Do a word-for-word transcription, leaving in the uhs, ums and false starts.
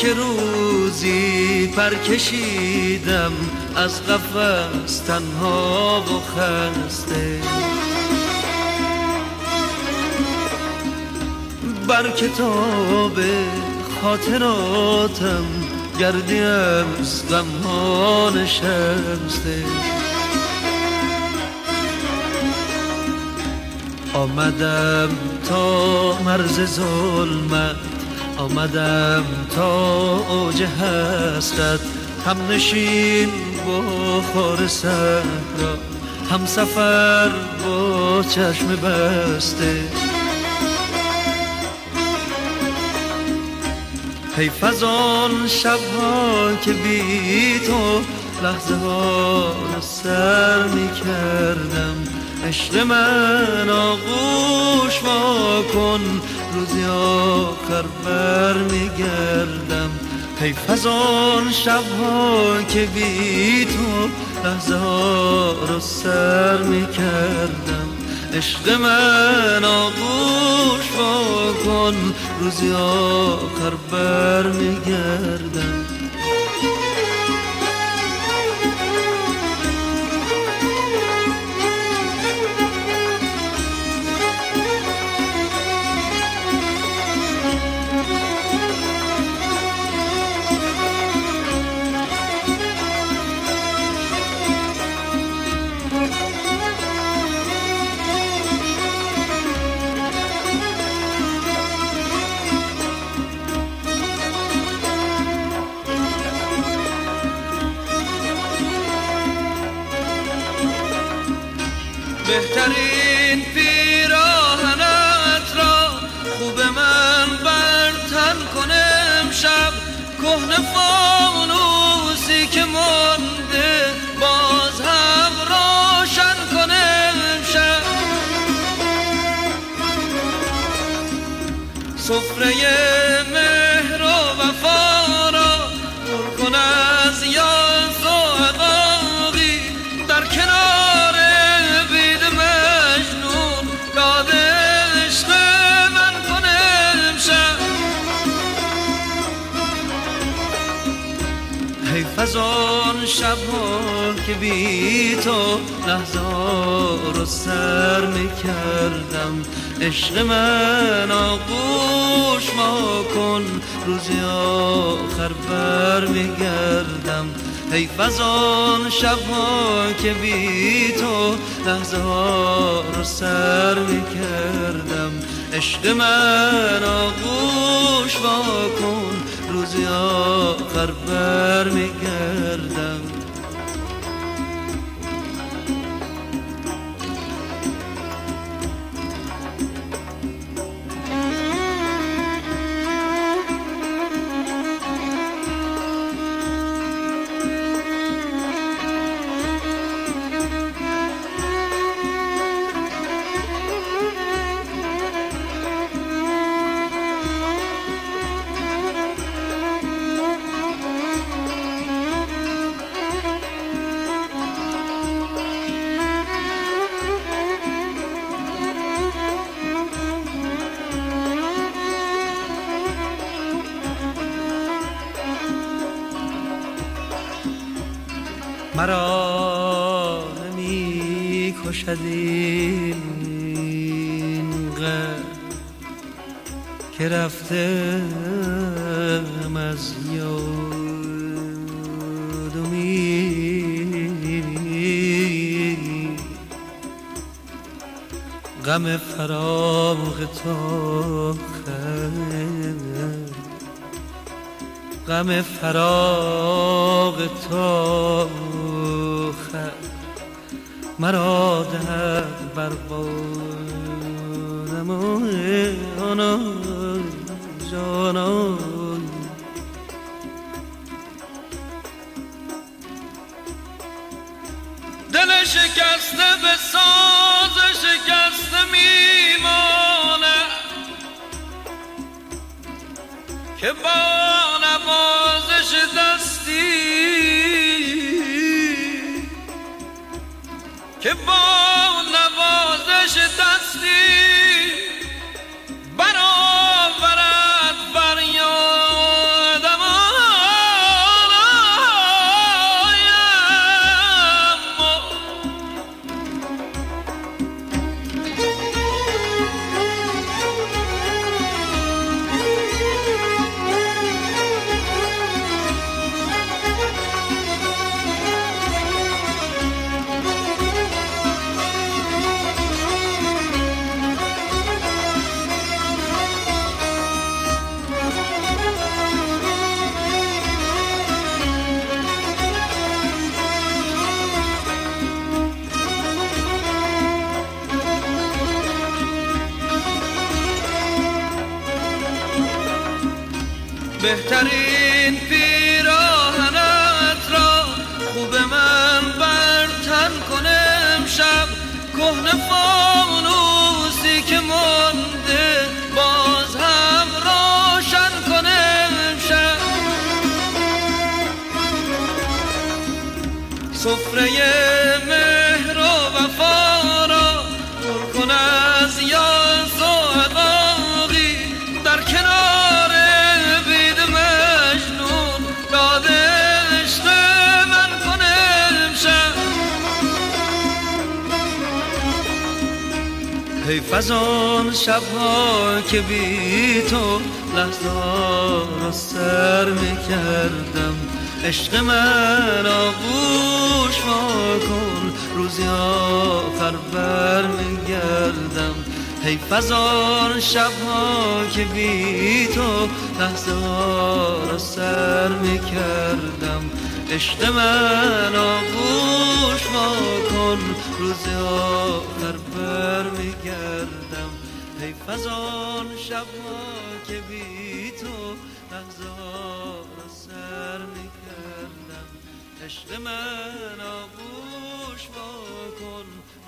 که روزی پر کشیدم از قفس تنها و خسته، بر کتاب خاطراتم گردی از غم‌ها نشسته. آمدم تا مرز ظلمت، آمدم تا اوج حسرت، هم نشین با خار صحرا، هم سفر با چشم بسته. حیف از آن شب‌ها که بی تو لحظه ها را سر می کردم. عشق من آغوش وا کن، روزی آخر بر می گردم. حیف از آن شب‌ها که بی تو لحظه ها را سر می کردم. عشق من آغوش وا کن، روزی آخر بر می گردم. بهترین پیراهنت را خوب من برتن کنه امشب. کهنه فانوسی که مانده باز هم روشن کنه امشب. سفره مهر و وفا را پر کن از یاس و عقاقی، در کنار از آن شب‌ها که بی تو لحظه ها رو سر می کردم. عشق من آغوش وا کن، روزی آخر بر می گردم. حیف از آن شب‌ها که بی تو لحظه ها رو سر می کردم. عشق من آغوش وا کن، روزی آخر بر می گردم. مرا نمی کشد این غم که رفتم از یاد و می غم فراق تو غم فراق تو مرا دهد بر بادم و آنان جانان. دل شکسته به ساز شکسته میمانه که با نوازش دستی که با نوازش دستی برآورد فریادم. بهترین پیراهنت را خوب من برتن کنم شب کهنه فانوسی که مانده باز هم روشن کنم شب سفره مهر و وفا را پر کن از یاس و عقاقی در کنار بید مجنون داد عشق من کنم شب حیف از آن شبها که بی تو لحظا را سر می کردم عشق من آغوش وا کن روزی آخر بر می گردم حیف از آن شبها که بی تو لحظه را سر می کردم عشق من آغوش وا کن روزی آخر بر می گردم حیف از آن شبها که بی تو لحظه را سر می کردم عشق من آغوش وا کن